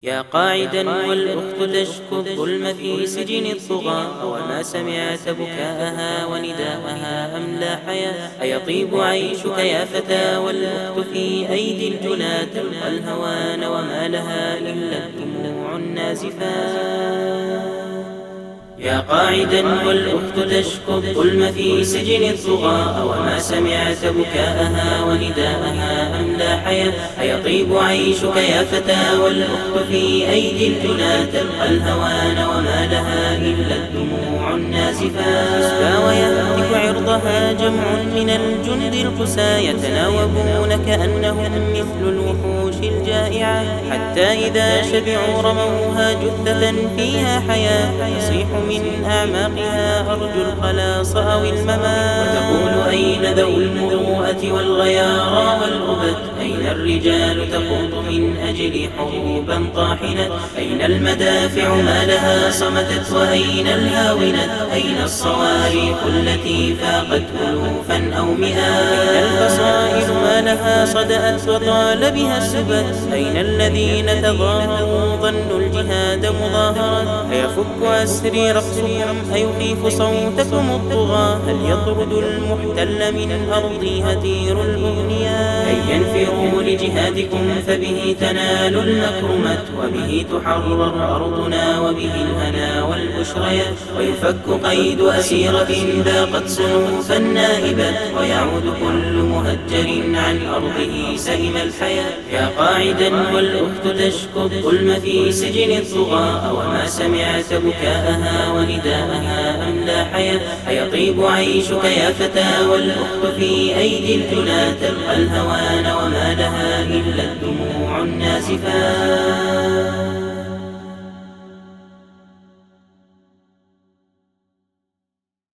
يا قاعدا والأخت تشكو الظلم في سجن الطغى، وما سمعت بكاءها ونداءها أم لا حياة؟ أيطيب عيشك يا فتى والأخت في أيدي الجنى تلقى الهوان، وما لها إلا الدموع النازفات. يا قاعدا والأخت تشكو الظلم في سجن الطغى، وما سمعت بكاءها ونداءها أم لا حياة؟ أيطيب عيشك يا فتى والأخت في أيدي الجنى تلقى الهوان، وما لها إلا الدموع النازفات. يسبى ويهتك عرضها جمع من الجند القسى، يتناوبون كأنهم مثل الوحوش الجائعة، حتى إذا شبعوا رموها جثة فيها حياة، تصيح من أعماقها أرجو الخلاص أو الممات، وتقول أين ذو المروءة والغيارى والأبد؟ أين الرجال تخوض من أجل حروبا طاحنة؟ أين المدافع ما لها صمتت؟ وأين الهاونت؟ أين الصواريخ التي فاقت ألوفا أو مئات؟ أين الفصائل ما لها صدأت وطال بها السبت؟ أين الذين تظاهروا ظنوا الجهاد مظاهرة؟ أيفك أسري رقصكم أيخيف صوتكم الطغى؟ هل يطرد المحتل من أرضي هتير الأغنياء؟ هيا انفروا لجهادكم فبه تنال المكرمة، وبه تحرر أرضنا، وبه الهنا والبشريات، ويفك قيد أسيرة ذاقت صنوفا نائبة، ويعود كل مهجر عن أرضه سلم الحياة. يا قاعدا والأخت تشكو الظلم في سجن الطغى، وما سمعت بكاءها ونداءها أم لا حياة؟ أيطيب عيشك يا فتى والأخت في أيدي الجنى تلقى الهوان، وما لها إلا الدموع النازفات.